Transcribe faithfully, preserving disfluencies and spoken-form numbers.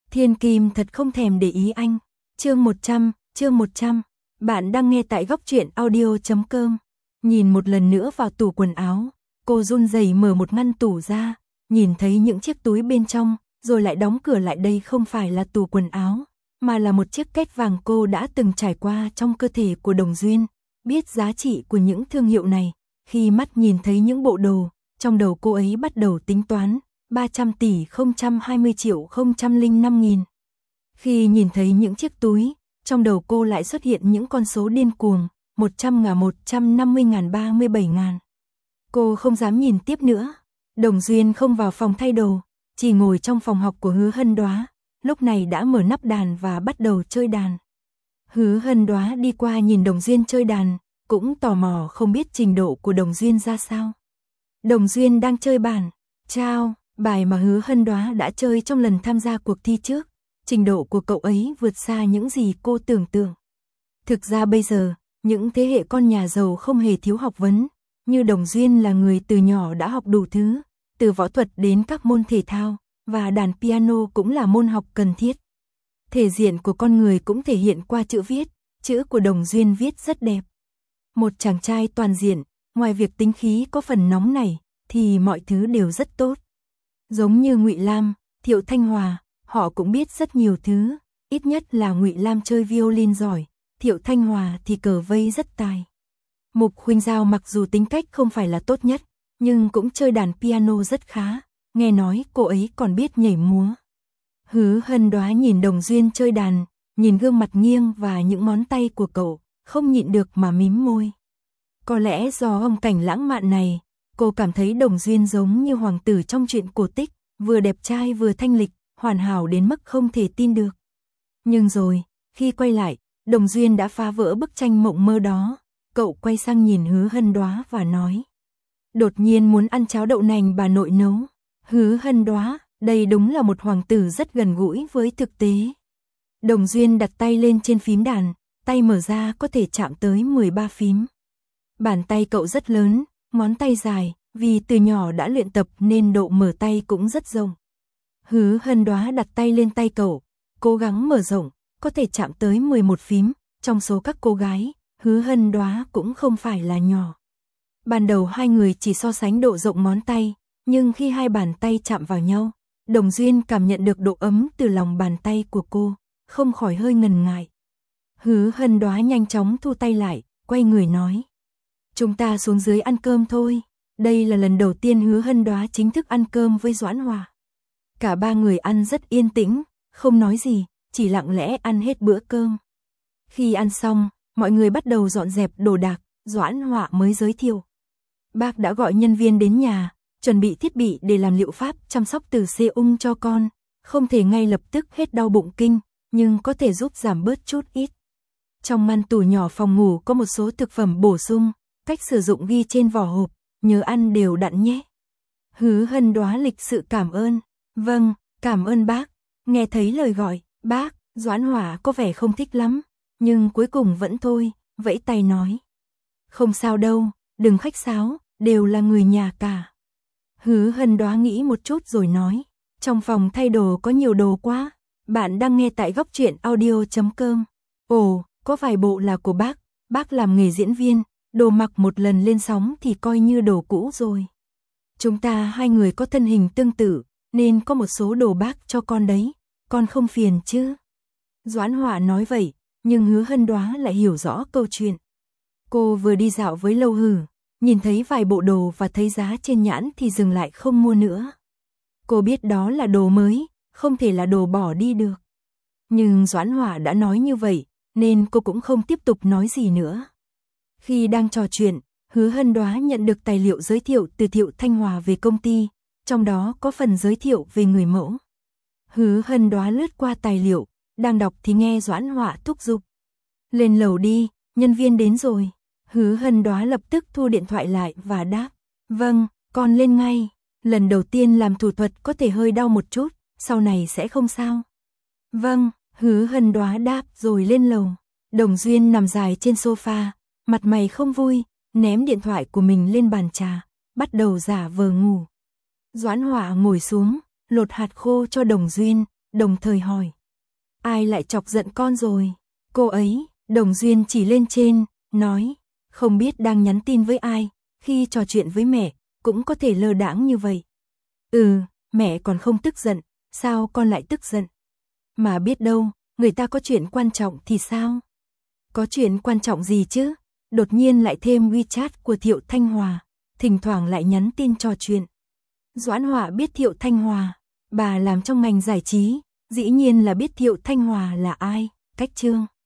Thiên Kim thật không thèm để ý anh. Chương một trăm, chương một trăm. Bạn đang nghe tại góc truyện audio chấm com. Nhìn một lần nữa vào tủ quần áo, cô run rẩy mở một ngăn tủ ra, nhìn thấy những chiếc túi bên trong, rồi lại đóng cửa lại. Đây không phải là tủ quần áo, mà là một chiếc két vàng cô đã từng trải qua trong cơ thể của Đồng Duyên. Biết giá trị của những thương hiệu này, khi mắt nhìn thấy những bộ đồ, trong đầu cô ấy bắt đầu tính toán, ba trăm tỷ không trăm hai mươi triệu không trăm lẻ năm nghìn. Khi nhìn thấy những chiếc túi, trong đầu cô lại xuất hiện những con số điên cuồng, một trăm ngàn, một trăm năm mươi ngàn, ba mươi bảy ngàn. Cô không dám nhìn tiếp nữa. Đồng Duyên không vào phòng thay đồ, chỉ ngồi trong phòng học của Hứa Hân Đoá, lúc này đã mở nắp đàn và bắt đầu chơi đàn. Hứa Hân Đoá đi qua nhìn Đồng Duyên chơi đàn, cũng tò mò không biết trình độ của Đồng Duyên ra sao. Đồng Duyên đang chơi bản Trao, bài mà Hứa Hân Đoá đã chơi trong lần tham gia cuộc thi trước. Trình độ của cậu ấy vượt xa những gì cô tưởng tượng. Thực ra bây giờ, những thế hệ con nhà giàu không hề thiếu học vấn, như Đồng Duyên là người từ nhỏ đã học đủ thứ, từ võ thuật đến các môn thể thao, và đàn piano cũng là môn học cần thiết. Thể diện của con người cũng thể hiện qua chữ viết, chữ của Đồng Duyên viết rất đẹp. Một chàng trai toàn diện, ngoài việc tính khí có phần nóng nảy, thì mọi thứ đều rất tốt. Giống như Ngụy Lam, Thiệu Thanh Hòa, họ cũng biết rất nhiều thứ, ít nhất là Ngụy Lam chơi violin giỏi, Thiệu Thanh Hòa thì cờ vây rất tài. Mục Khuynh Giao mặc dù tính cách không phải là tốt nhất, nhưng cũng chơi đàn piano rất khá, nghe nói cô ấy còn biết nhảy múa. Hứa Hân Đoá nhìn Đồng Duyên chơi đàn, nhìn gương mặt nghiêng và những ngón tay của cậu, không nhịn được mà mím môi. Có lẽ do âm cảnh lãng mạn này, cô cảm thấy Đồng Duyên giống như hoàng tử trong truyện cổ tích, vừa đẹp trai vừa thanh lịch, hoàn hảo đến mức không thể tin được. Nhưng rồi, khi quay lại, Đồng Duyên đã phá vỡ bức tranh mộng mơ đó. Cậu quay sang nhìn Hứa Hân Đoá và nói: đột nhiên muốn ăn cháo đậu nành bà nội nấu. Hứa Hân Đoá, đây đúng là một hoàng tử rất gần gũi với thực tế. Đồng Duyên đặt tay lên trên phím đàn, tay mở ra có thể chạm tới mười ba phím. Bàn tay cậu rất lớn, ngón tay dài, vì từ nhỏ đã luyện tập nên độ mở tay cũng rất rộng. Hứa Hân Đoá đặt tay lên tay cậu, cố gắng mở rộng, có thể chạm tới mười một phím. Trong số các cô gái, Hứa Hân Đoá cũng không phải là nhỏ. Ban đầu hai người chỉ so sánh độ rộng ngón tay, nhưng khi hai bàn tay chạm vào nhau, Đồng Duyên cảm nhận được độ ấm từ lòng bàn tay của cô, không khỏi hơi ngần ngại. Hứa Hân Đoá nhanh chóng thu tay lại, quay người nói: chúng ta xuống dưới ăn cơm thôi. Đây là lần đầu tiên Hứa Hân Đoá chính thức ăn cơm với Doãn Hòa. Cả ba người ăn rất yên tĩnh, không nói gì, chỉ lặng lẽ ăn hết bữa cơm. Khi ăn xong, mọi người bắt đầu dọn dẹp đồ đạc, Doãn Hòa mới giới thiệu: bác đã gọi nhân viên đến nhà, chuẩn bị thiết bị để làm liệu pháp chăm sóc từ xê ung cho con, không thể ngay lập tức hết đau bụng kinh, nhưng có thể giúp giảm bớt chút ít. Trong ngăn tủ nhỏ phòng ngủ có một số thực phẩm bổ sung, cách sử dụng ghi trên vỏ hộp, nhớ ăn đều đặn nhé. Hứa Hân Đoá lịch sự cảm ơn. Vâng, cảm ơn bác. Nghe thấy lời gọi, bác, Doãn Hòa có vẻ không thích lắm, nhưng cuối cùng vẫn thôi, vẫy tay nói: không sao đâu, đừng khách sáo, đều là người nhà cả. Hứa Hân Đoá nghĩ một chút rồi nói: trong phòng thay đồ có nhiều đồ quá. Bạn đang nghe tại góc truyện audio chấm com. Ồ, có vài bộ là của bác, bác làm nghề diễn viên, đồ mặc một lần lên sóng thì coi như đồ cũ rồi. Chúng ta hai người có thân hình tương tự, nên có một số đồ bác cho con đấy, con không phiền chứ? Doãn Hòa nói vậy, nhưng Hứa Hân Đoá lại hiểu rõ câu chuyện. Cô vừa đi dạo với Lâu Hử, nhìn thấy vài bộ đồ và thấy giá trên nhãn thì dừng lại không mua nữa. Cô biết đó là đồ mới, không thể là đồ bỏ đi được. Nhưng Doãn Hòa đã nói như vậy, nên cô cũng không tiếp tục nói gì nữa. Khi đang trò chuyện, Hứa Hân Đoá nhận được tài liệu giới thiệu từ Thiệu Thanh Hòa về công ty, trong đó có phần giới thiệu về người mẫu. Hứa Hân Đoá lướt qua tài liệu, đang đọc thì nghe Doãn Hòa thúc giục: lên lầu đi, nhân viên đến rồi. Hứa Hân Đoá lập tức thu điện thoại lại và đáp: vâng, con lên ngay. Lần đầu tiên làm thủ thuật có thể hơi đau một chút, sau này sẽ không sao. Vâng, Hứa Hân Đoá đáp rồi lên lầu. Đồng Duyên nằm dài trên sofa, mặt mày không vui, ném điện thoại của mình lên bàn trà, bắt đầu giả vờ ngủ. Doãn Hòa ngồi xuống, lột hạt khô cho Đồng Duyên, đồng thời hỏi. Ai lại chọc giận con rồi? Cô ấy, Đồng Duyên chỉ lên trên, nói, không biết đang nhắn tin với ai, khi trò chuyện với mẹ, cũng có thể lơ đãng như vậy. Ừ, mẹ còn không tức giận, sao con lại tức giận? Mà biết đâu, người ta có chuyện quan trọng thì sao? Có chuyện quan trọng gì chứ? Đột nhiên lại thêm WeChat của Thiệu Thanh Hòa, thỉnh thoảng lại nhắn tin trò chuyện. Doãn Họa biết Thiệu Thanh Hòa, bà làm trong ngành giải trí, dĩ nhiên là biết Thiệu Thanh Hòa là ai, cách chương.